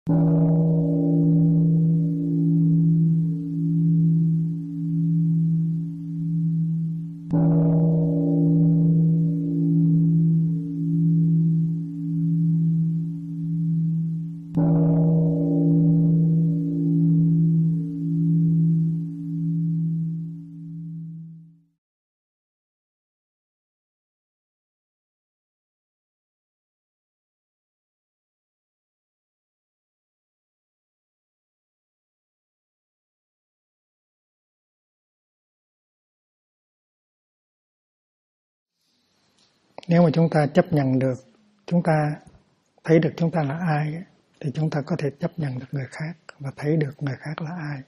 Nếu mà chúng ta chấp nhận được, chúng ta thấy được chúng ta là ai, thì chúng ta có thể chấp nhận được người khác và thấy được người khác là ai.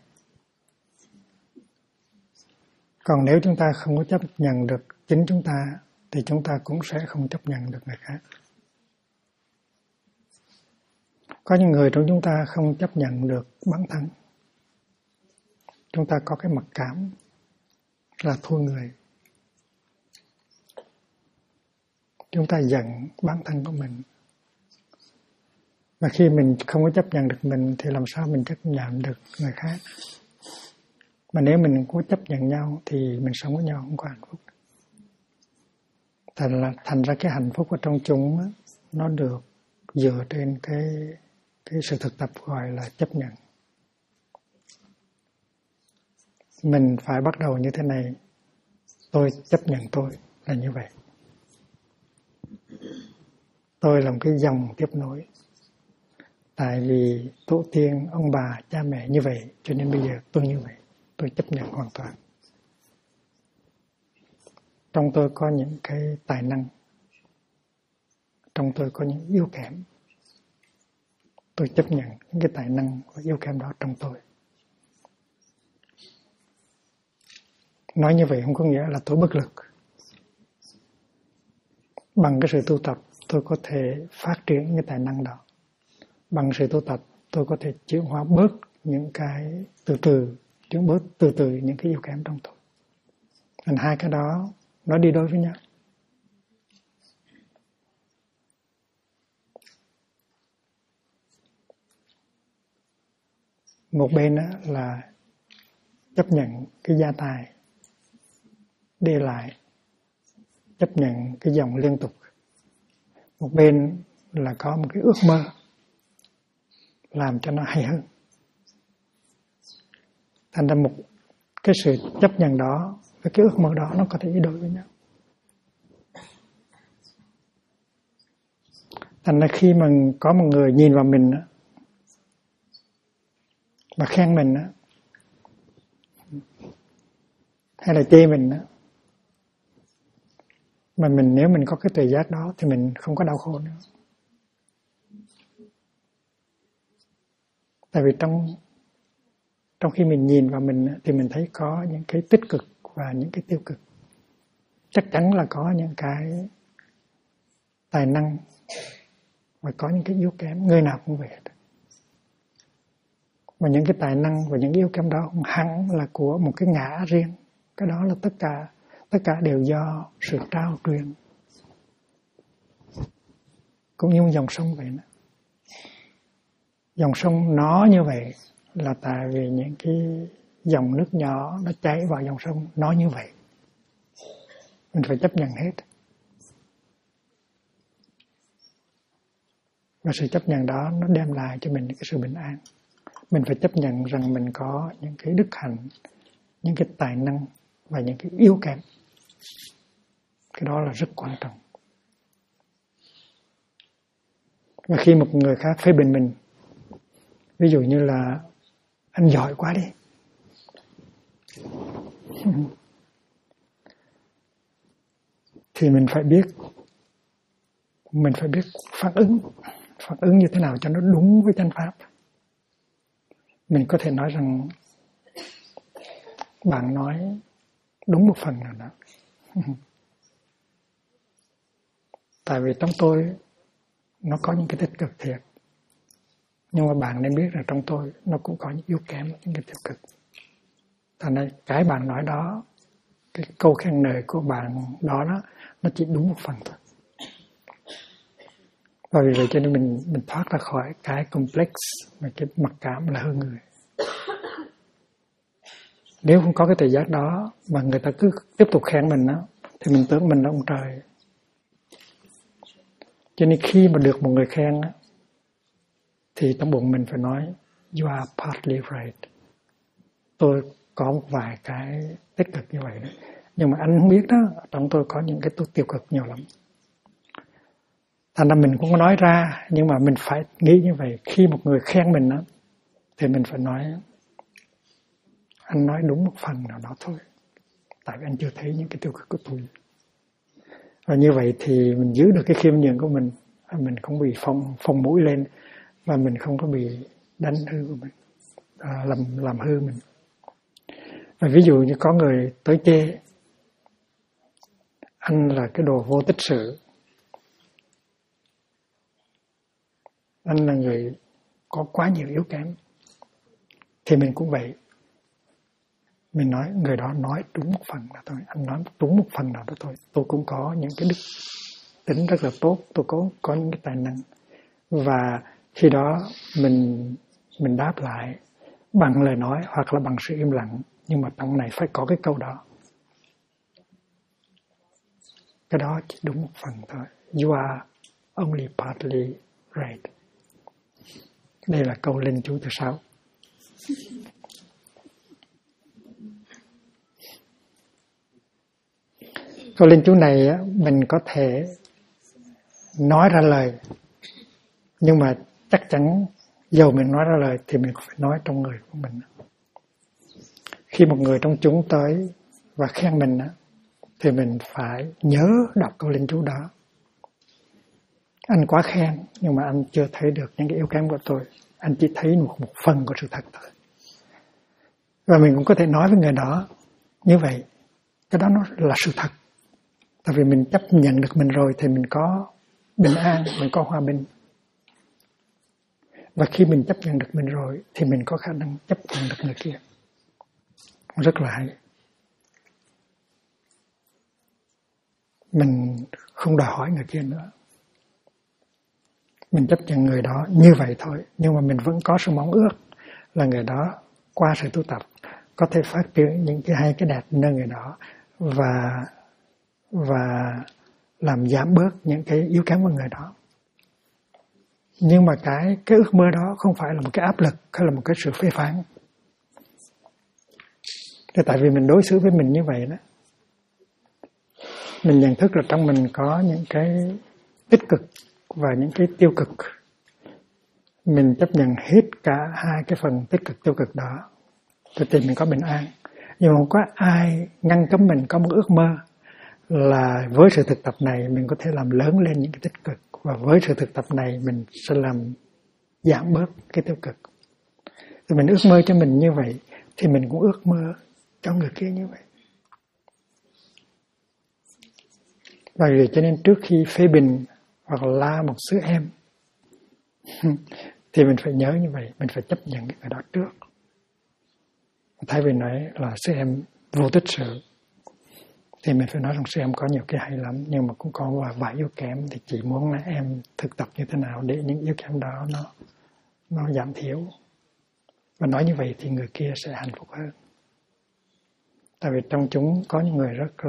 Còn nếu chúng ta không có chấp nhận được chính chúng ta, thì chúng ta cũng sẽ không chấp nhận được người khác. Có những người trong chúng ta không chấp nhận được bản thân. Chúng ta có cái mặc cảm là thua người. Chúng ta giận bản thân của mình. Và khi mình không có chấp nhận được mình thì làm sao mình chấp nhận được người khác. Mà nếu mình có chấp nhận nhau thì mình sống với nhau không có hạnh phúc. Thành ra cái hạnh phúc ở trong chúng đó, nó được dựa trên cái sự thực tập gọi là chấp nhận. Mình phải bắt đầu như thế này. Tôi chấp nhận tôi là như vậy. Tôi là một cái dòng tiếp nối. Tại vì tổ tiên, ông bà, cha mẹ như vậy, cho nên bây giờ tôi như vậy. Tôi chấp nhận hoàn toàn. Trong tôi có những cái tài năng. Trong tôi có những yếu kém. Tôi chấp nhận những cái tài năng và yếu kém đó trong tôi. Nói như vậy không có nghĩa là tôi bất lực. Bằng cái sự tu tập, tôi có thể phát triển cái tài năng đó. Bằng sự tu tập, tôi có thể chuyển hóa bớt những cái chuyển bớt từ từ những cái yếu kém trong tôi. Thành hai cái đó nó đi đôi với nhau. Một bên là chấp nhận cái gia tài đi lại, chấp nhận cái dòng liên tục. Một bên là có một cái ước mơ làm cho nó hay hơn. Thành ra một cái sự chấp nhận đó với cái ước mơ đó nó có thể đi đôi với nhau. Thành ra khi mà có một người nhìn vào mình mà khen mình hay là chê mình mà nếu mình có cái tuệ giác đó thì mình không có đau khổ nữa. Tại vì trong khi mình nhìn vào mình thì mình thấy có những cái tích cực và những cái tiêu cực. Chắc chắn là có những cái tài năng và có những cái yếu kém, người nào cũng vậy. Và những cái tài năng và những yếu kém đó không hẳn là của một cái ngã riêng. Cái đó là tất cả đều do sự trao truyền. Cũng như một dòng sông vậy đó. Dòng sông nó như vậy là tại vì những cái dòng nước nhỏ nó chảy vào dòng sông nó như vậy. Mình phải chấp nhận hết. Và sự chấp nhận đó nó đem lại cho mình cái sự bình an. Mình phải chấp nhận rằng mình có những cái đức hạnh, những cái tài năng và những cái yếu kém. Cái đó là rất quan trọng. Và khi một người khác phê bình mình, ví dụ như là anh giỏi quá đi, thì mình phải biết phản ứng như thế nào cho nó đúng với chánh pháp. Mình có thể nói rằng bạn nói đúng một phần nào đó. Tại vì trong tôi nó có những cái tích cực thiệt. Nhưng mà bạn nên biết là trong tôi nó cũng có những yếu kém, những cái tiêu cực. Thành ra cái bạn nói đó, cái câu khen ngợi của bạn đó nó chỉ đúng một phần thôi. Và vì vậy cho nên mình thoát ra khỏi cái complex mà cái mặc cảm là hơn người. Nếu không có cái tự giác đó mà người ta cứ tiếp tục khen mình đó, thì mình tưởng mình là ông trời. Cho nên khi mà được một người khen đó, thì trong bụng mình phải nói you are partly right. Tôi có một vài cái tích cực như vậy đó. Nhưng mà anh không biết đó, trong tôi có những cái tiêu cực nhiều lắm. Thành ra mình cũng có nói ra, nhưng mà mình phải nghĩ như vậy. Khi một người khen mình đó, thì mình phải nói anh nói đúng một phần nào đó thôi. Tại vì anh chưa thấy những cái tiêu cực của tôi. Và như vậy thì mình giữ được cái khiêm nhường của mình. Mình không bị phồng mũi lên. Và mình không có bị đánh hư của mình. Làm hư mình. Và ví dụ như có người tới chê anh là cái đồ vô tích sự. Anh là người có quá nhiều yếu kém. Thì mình cũng vậy. Mình nói người đó nói đúng một phần là thôi. Anh nói đúng một phần nào đó thôi. Tôi cũng có những cái đức tính rất là tốt. Tôi có những cái tài năng. Và khi đó mình đáp lại bằng lời nói hoặc là bằng sự im lặng. Nhưng mà trong này phải có cái câu đó. Cái đó chỉ đúng một phần thôi. You are only partly right. Đây là câu linh chú thứ 6. Câu linh chú này mình có thể nói ra lời. Nhưng mà chắc chắn dầu mình nói ra lời thì mình phải nói trong người của mình. Khi một người trong chúng tới và khen mình thì mình phải nhớ đọc câu linh chú đó. Anh quá khen nhưng mà anh chưa thấy được những cái yếu kém của tôi. Anh chỉ thấy một phần của sự thật thôi. Và mình cũng có thể nói với người đó như vậy. Cái đó nó là sự thật. Tại vì mình chấp nhận được mình rồi thì mình có bình an, mình có hòa bình. Và khi mình chấp nhận được mình rồi thì mình có khả năng chấp nhận được người kia. Rất là hay. Mình không đòi hỏi người kia nữa. Mình chấp nhận người đó như vậy thôi. Nhưng mà mình vẫn có sự mong ước là người đó qua sự tu tập có thể phát triển những cái hay cái đẹp nơi người đó và làm giảm bớt những cái yếu kém của người đó. Nhưng mà cái ước mơ đó không phải là một cái áp lực hay là một cái sự phê phán. Thì tại vì mình đối xử với mình như vậy đó. Mình nhận thức là trong mình có những cái tích cực và những cái tiêu cực. Mình chấp nhận hết cả hai cái phần tích cực tiêu cực đó. Thì mình có bình an. Nhưng mà không có ai ngăn cấm mình có một ước mơ là với sự thực tập này mình có thể làm lớn lên những cái tích cực. Và với sự thực tập này mình sẽ làm giảm bớt cái tiêu cực. Thì mình ước mơ cho mình như vậy thì mình cũng ước mơ cho người kia như vậy. Và vì cho nên trước khi phê bình hoặc là la một sư em thì mình phải nhớ như vậy, mình phải chấp nhận cái người đó trước. Thay vì nói là sư em vô tích sự thì mình phải nói rằng sư em có nhiều cái hay lắm nhưng mà cũng có vài yếu kém thì chỉ muốn là em thực tập như thế nào để những yếu kém đó nó giảm thiểu. Và nói như vậy thì người kia sẽ hạnh phúc hơn. Tại vì trong chúng có những người rất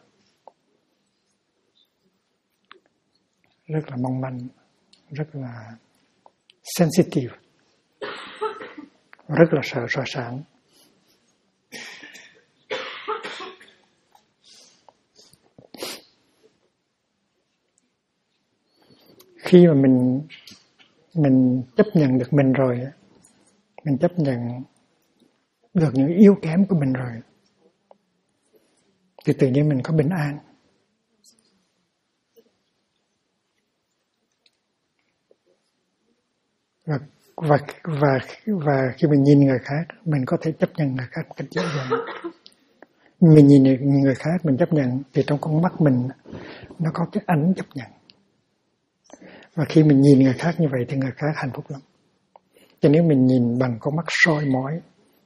là mong manh, rất là sensitive, rất là sợ soi sáng. Khi mà mình chấp nhận được mình rồi, mình chấp nhận được những yếu kém của mình rồi, thì tự nhiên mình có bình an. Và khi mình nhìn người khác, mình có thể chấp nhận người khác một cách dễ dàng. Mình nhìn người khác, mình chấp nhận, thì trong con mắt mình nó có cái ánh chấp nhận. Và khi mình nhìn người khác như vậy thì người khác hạnh phúc lắm. Cho nếu mình nhìn bằng con mắt soi mói,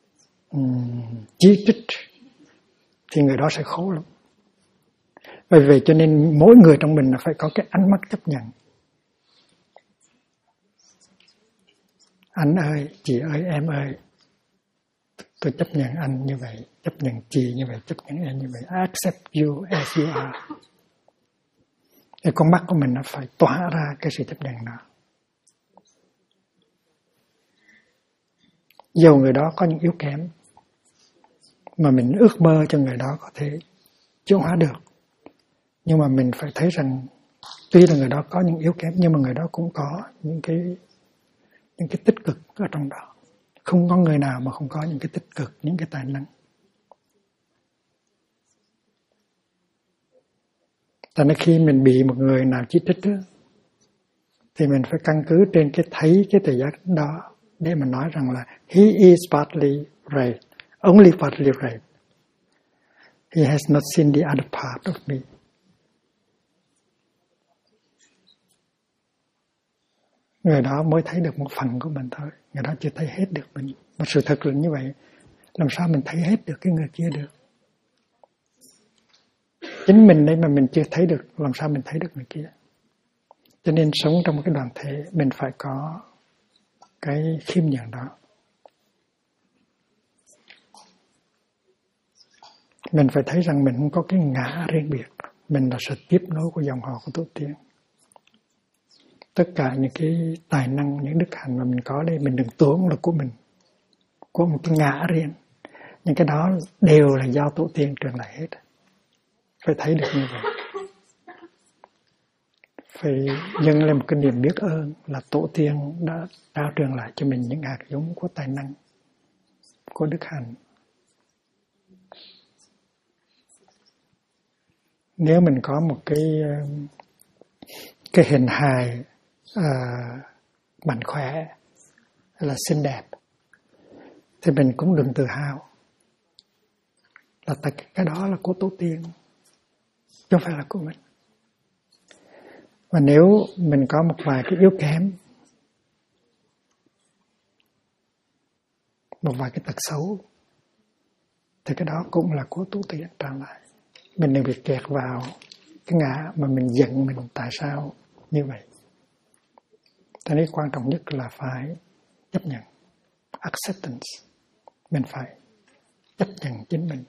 chỉ trích, thì người đó sẽ khổ lắm. Bởi vậy cho nên mỗi người trong mình là phải có cái ánh mắt chấp nhận. anh ơi, chị ơi, em ơi, tôi chấp nhận anh như vậy, chấp nhận chị như vậy, chấp nhận em như vậy. I accept you as you are. Thì con mắt của mình nó phải tỏa ra cái sự chấp nhận đó. Dù người đó có những yếu kém mà mình ước mơ cho người đó có thể chuyển hóa được, nhưng mà mình phải thấy rằng tuy là người đó có những yếu kém nhưng mà người đó cũng có những cái tích cực ở trong đó. Không có người nào mà không có những cái tích cực, những cái tài năng. Tại nên khi mình bị một người nào chỉ trích đó, thì mình phải căn cứ trên cái thấy cái tự giác đó để mà nói rằng là he is partly right, only partly right. He has not seen the other part of me. Người đó mới thấy được một phần của mình thôi, người đó chưa thấy hết được mình. Mà sự thật là như vậy, làm sao mình thấy hết được cái người kia được? Chính mình đây mà mình chưa thấy được, làm sao mình thấy được người kia? Cho nên sống trong một cái đoàn thể, mình phải có cái khiêm nhường đó. Mình phải thấy rằng mình không có cái ngã riêng biệt, mình là sự tiếp nối của dòng họ của tổ tiên. Tất cả những cái tài năng, những đức hạnh mà mình có đây, mình đừng tưởng là của mình, của một cái ngã riêng. Những cái đó đều là do tổ tiên truyền lại hết. Phải thấy được như vậy. Phải dâng lên một cái niềm biết ơn là tổ tiên đã trao truyền lại cho mình những hạt giống của tài năng, của đức hạnh. Nếu mình có một cái hình hài mạnh khỏe hay là xinh đẹp thì mình cũng đừng tự hào là cái đó là của tổ tiên, chứ không phải là của mình. Và nếu mình có một vài cái yếu kém, một vài cái tật xấu, thì cái đó cũng là của tổ tiên trả lại. Mình đừng bị kẹt vào cái ngã mà mình giận mình tại sao như vậy. Cho nên quan trọng nhất là phải chấp nhận, acceptance. Mình phải chấp nhận chính mình.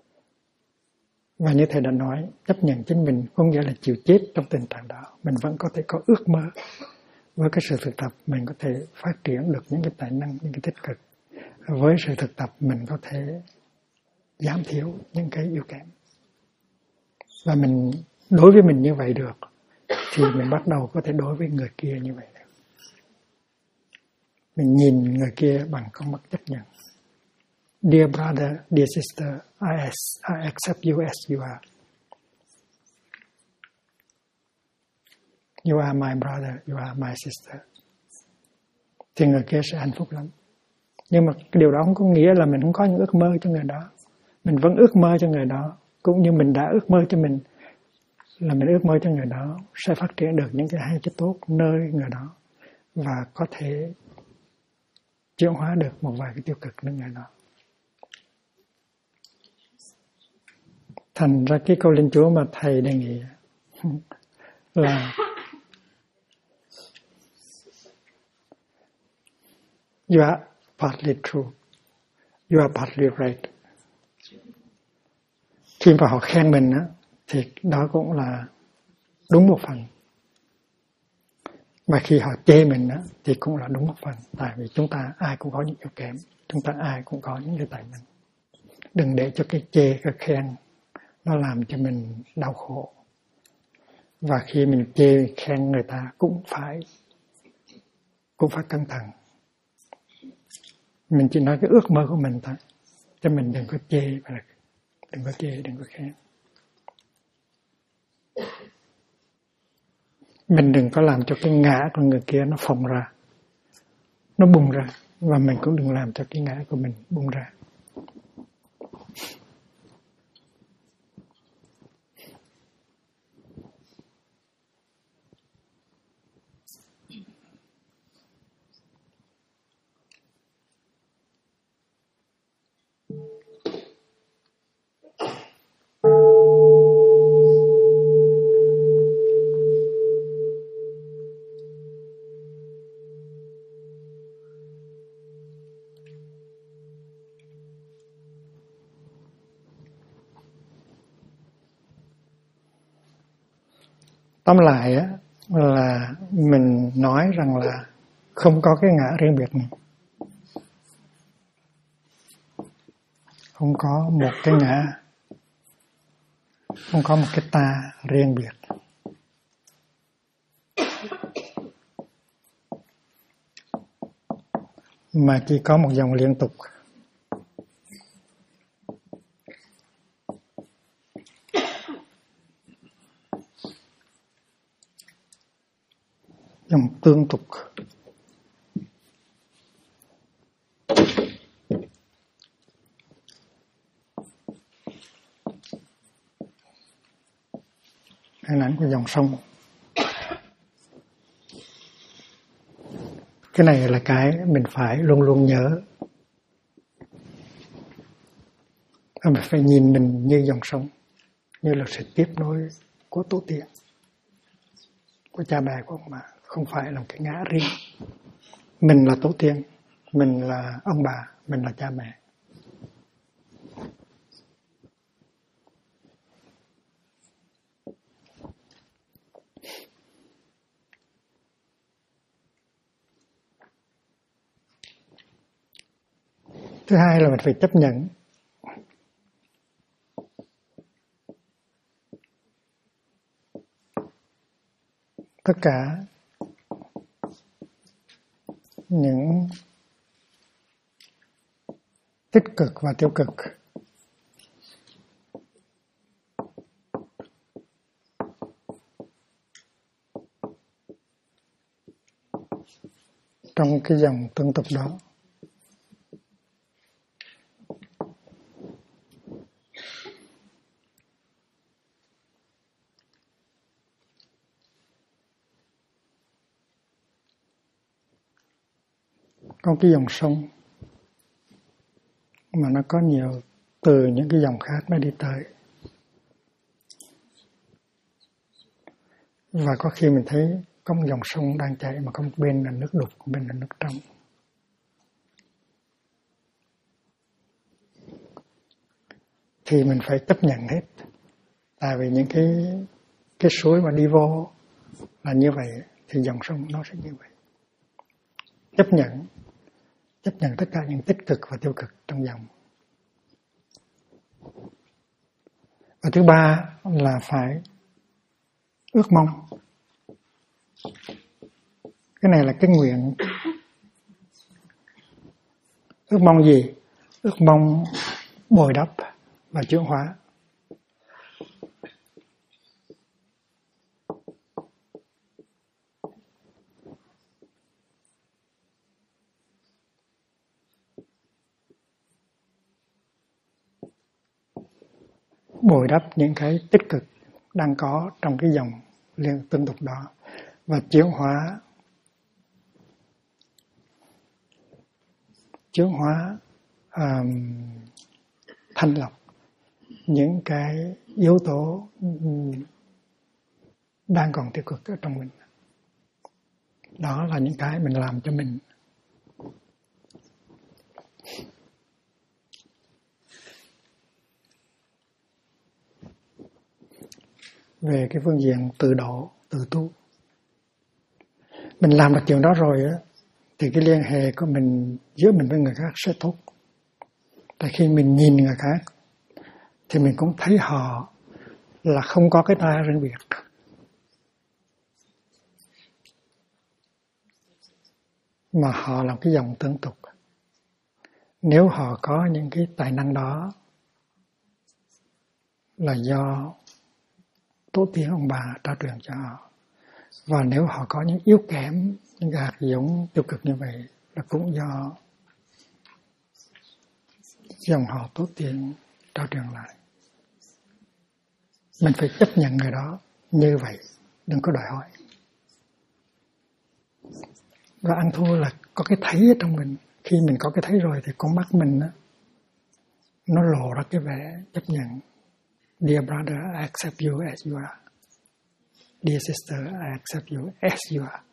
Và như thầy đã nói, chấp nhận chính mình không nghĩa là chịu chết trong tình trạng đó. Mình vẫn có thể có ước mơ. Với cái sự thực tập mình có thể phát triển được những cái tài năng, những cái tích cực. Với sự thực tập mình có thể giảm thiểu những cái yếu kém. Và mình đối với mình như vậy được, thì mình bắt đầu có thể đối với người kia như vậy được. Mình nhìn người kia bằng con mắt chấp nhận. Dear brother, dear sister, I accept you as you are. You are my brother, you are my sister. Thì người kia sẽ hạnh phúc lắm. Nhưng mà cái điều đó không có nghĩa là mình không có những ước mơ cho người đó. Mình vẫn ước mơ cho người đó. Cũng như mình đã ước mơ cho mình, là mình ước mơ cho người đó sẽ phát triển được những cái hay cái tốt nơi người đó. Và có thể chuyển hóa được một vài cái tiêu cực nơi người đó. Thành ra cái câu linh Chúa mà thầy đề nghị là you are partly true, you are partly right. Khi mà họ khen mình á, thì đó cũng là đúng một phần. Mà khi họ chê mình á, thì cũng là đúng một phần. Tại vì chúng ta ai cũng có những yếu kém, chúng ta ai cũng có những cái tài năng. Đừng để cho cái chê, cái khen nó làm cho mình đau khổ. Và khi mình chê khen người ta cũng phải cẩn thận. Mình chỉ nói cái ước mơ của mình thôi, cho mình đừng có chê và đừng có khen. Mình đừng có làm cho cái ngã của người kia nó phồng ra, nó bùng ra, và mình cũng đừng làm cho cái ngã của mình bùng ra. Tóm lại á, là mình nói rằng là không có cái ngã riêng biệt này. Không có một cái ngã, không có một cái ta riêng biệt. Mà chỉ có một dòng liên tục. Dòng tương tục. Hình ảnh của dòng sông. Cái này là cái mình phải luôn luôn nhớ. Mình phải nhìn mình như dòng sông, như là sự tiếp nối của tổ tiên, của cha mẹ của ông bà, không phải là một cái ngã riêng. Mình là tổ tiên, mình là ông bà, mình là cha mẹ. Thứ hai là mình phải chấp nhận tất cả những tích cực và tiêu cực trong cái dòng tương tục đó. Có cái dòng sông mà nó có nhiều từ những cái dòng khác nó đi tới. Và có khi mình thấy có một dòng sông đang chảy mà có một bên là nước đục, một bên là nước trong. Thì mình phải chấp nhận hết. Tại vì những cái suối mà đi vô là như vậy thì dòng sông nó sẽ như vậy. Chấp nhận tất cả những tích cực và tiêu cực trong dòng. Và thứ ba là phải ước mong. Cái này là cái nguyện. Ước mong gì? Ước mong bồi đắp và chuyển hóa. Bồi đắp những cái tích cực đang có trong cái dòng liên tương tục đó và chuyển hóa thanh lọc những cái yếu tố đang còn tiêu cực ở trong mình. Đó là những cái mình làm cho mình. Về cái phương diện tự độ, tự tu. Mình làm được chuyện đó rồi á, thì cái liên hệ của mình giữa mình với người khác sẽ tốt. Tại khi mình nhìn người khác thì mình cũng thấy họ là không có cái ta riêng biệt. Mà họ là cái dòng tương tục. Nếu họ có những cái tài năng đó là do tổ tiên ông bà trao truyền cho họ. Và nếu họ có những yếu kém, những hạt giống tiêu cực như vậy là cũng do dòng họ tổ tiên trao truyền lại. Mình phải chấp nhận người đó như vậy, đừng có đòi hỏi. Và ăn thua là có cái thấy ở trong mình. Khi mình có cái thấy rồi thì con mắt mình đó, nó lộ ra cái vẻ chấp nhận. Dear brother, I accept you as you are. Dear sister, I accept you as you are.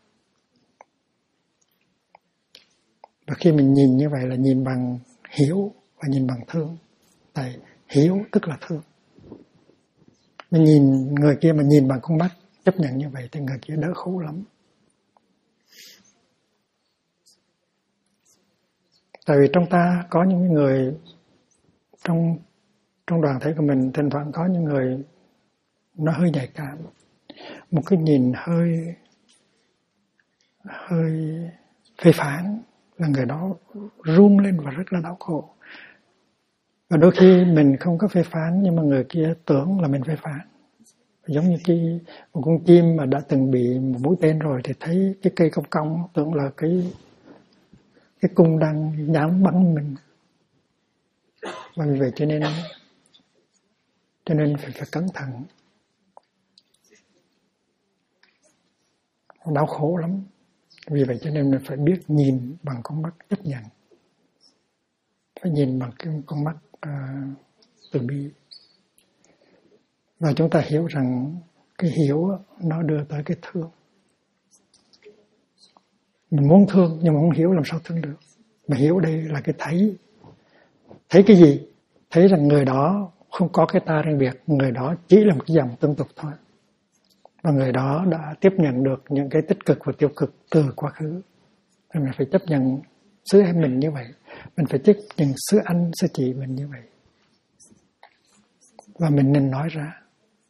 Và khi mình nhìn như vậy là nhìn bằng hiểu và nhìn bằng thương. Tại hiểu tức là thương. Mình nhìn người kia mà nhìn bằng con mắt chấp nhận như vậy thì người kia đỡ khổ lắm. Tại vì trong ta có những người trong đoàn thể của mình thỉnh thoảng có những người nó hơi nhạy cảm, một cái nhìn hơi phê phán là người đó run lên và rất là đau khổ. Và đôi khi mình không có phê phán nhưng mà người kia tưởng là mình phê phán. Giống như một con chim mà đã từng bị một mũi tên rồi thì thấy cái cây cong cong tưởng là cái cung đang nhắm bắn mình. Và vì vậy cho nên phải cẩn thận. Đau khổ lắm. Vì vậy cho nên mình phải biết nhìn bằng con mắt chấp nhận. Phải nhìn bằng cái con mắt từ bi. Và chúng ta hiểu rằng cái hiểu nó đưa tới cái thương. Mình muốn thương nhưng mà không hiểu làm sao thương được. Mà hiểu đây là cái thấy. Thấy cái gì? Thấy rằng người đó không có cái ta riêng biệt. Người đó chỉ là một cái dòng tương tục thôi. Và người đó đã tiếp nhận được những cái tích cực và tiêu cực từ quá khứ. Rồi mình phải chấp nhận xứ em mình như vậy. Mình phải chấp nhận xứ anh, xứ chị mình như vậy. Và mình nên nói ra.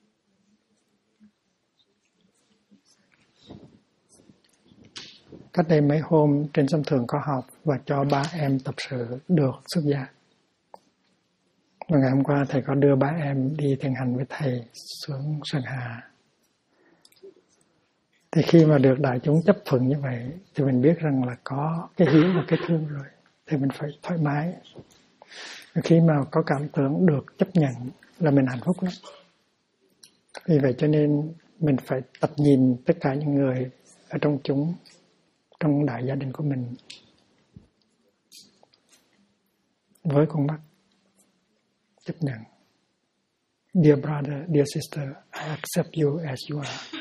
Cách đây mấy hôm trên sân thượng có họp và cho 3 em tập sự được xuất gia. Và ngày hôm qua thầy có đưa 3 em đi thiền hành với thầy xuống Sơn Hà. Thì khi mà được đại chúng chấp thuận như vậy thì mình biết rằng là có cái hiếu và cái thương rồi. Thì mình phải thoải mái. Khi mà có cảm tưởng được chấp nhận là mình hạnh phúc lắm. Vì vậy cho nên mình phải tập nhìn tất cả những người ở trong đại gia đình của mình với con mắt chấp nhận. Dear brother, dear sister, I accept you as you are.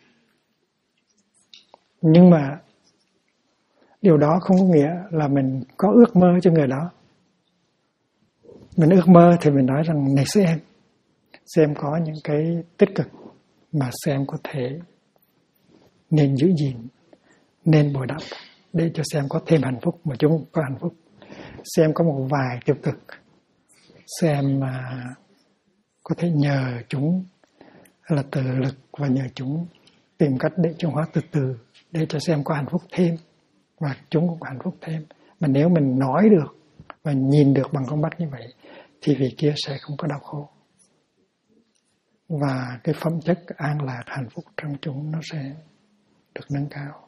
Nhưng mà điều đó không có nghĩa là mình có ước mơ cho người đó. Mình ước mơ thì mình nói rằng này xem có những cái tích cực mà xem có thể nên giữ gìn, nên bồi đắp để cho xem có thêm hạnh phúc mà chúng có hạnh phúc. Xem có một vài tiêu cực, xem mà có thể nhờ chúng là tự lực và nhờ chúng tìm cách để chuyển hóa từ từ để cho xem có hạnh phúc thêm và chúng cũng có hạnh phúc thêm. Mà nếu mình nói được và nhìn được bằng con mắt như vậy thì vị kia sẽ không có đau khổ. Và cái phẩm chất an lạc hạnh phúc trong chúng nó sẽ được nâng cao.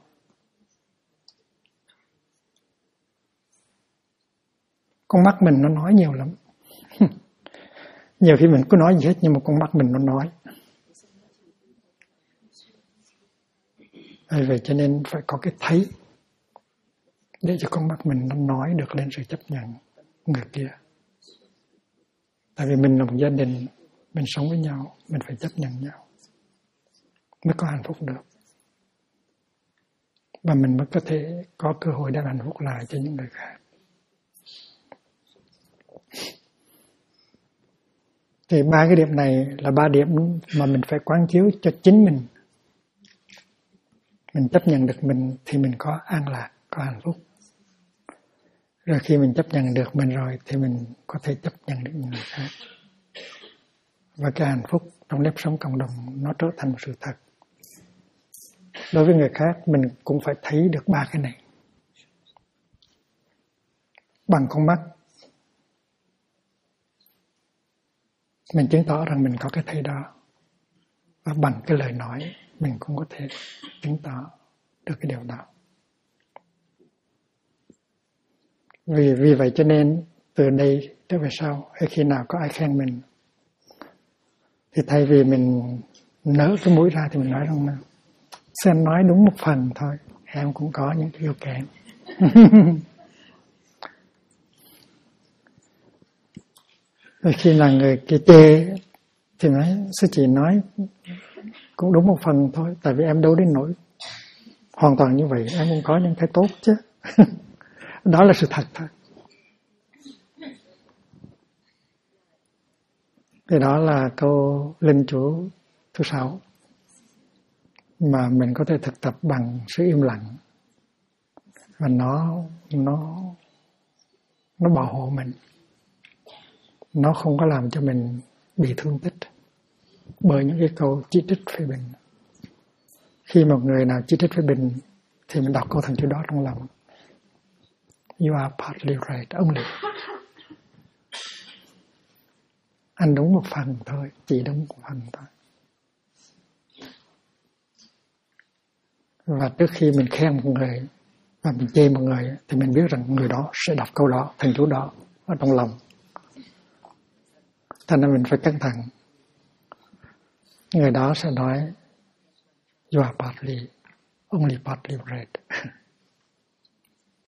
Con mắt mình nó nói nhiều lắm. Nhiều khi mình cứ nói gì hết nhưng mà con mắt mình nó nói. Vậy cho nên phải có cái thấy để cho con mắt mình nó nói được lên sự chấp nhận người kia. Tại vì mình là một gia đình, mình sống với nhau, mình phải chấp nhận nhau mới có hạnh phúc được. Và mình mới có thể có cơ hội đem hạnh phúc lại cho những người khác. Thì 3 cái điểm này là 3 điểm mà mình phải quán chiếu cho chính mình. Mình chấp nhận được mình thì mình có an lạc, có hạnh phúc. Rồi khi mình chấp nhận được mình rồi thì mình có thể chấp nhận được những người khác. Và cái hạnh phúc trong nếp sống cộng đồng nó trở thành một sự thật. Đối với người khác mình cũng phải thấy được 3 cái này. Bằng con mắt mình chứng tỏ rằng mình có cái thấy đó. Và bằng cái lời nói mình cũng có thể chứng tỏ được cái điều đó. Vì vậy cho nên từ đây trở về sau, khi nào có ai khen mình thì thay vì mình nở cái mũi ra thì mình nói rằng xem nói đúng một phần thôi, em cũng có những cái yếu kém. Rồi khi nào người kia chê thì nói sư chị nói cũng đúng một phần thôi, tại vì em đâu đến nỗi hoàn toàn như vậy, em cũng có những cái tốt chứ. Đó là sự thật thôi. Thì đó là câu linh chú thứ 6. mà mình có thể thực tập bằng sự im lặng, và nó bảo hộ mình, nó không có làm cho mình bị thương tích bởi những cái câu chỉ trích phê bình. Khi một người nào chỉ trích phê bình thì mình đọc câu thần chú đó trong lòng: You are partly right only. Anh đúng một phần thôi, chỉ đúng một phần thôi. Và trước khi mình khen một người và mình chê một người thì mình biết rằng người đó sẽ đọc câu đó, thần chú đó ở trong lòng. Cho nên mình phải cẩn thận. Người đó sẽ nói You are partly, only partly right.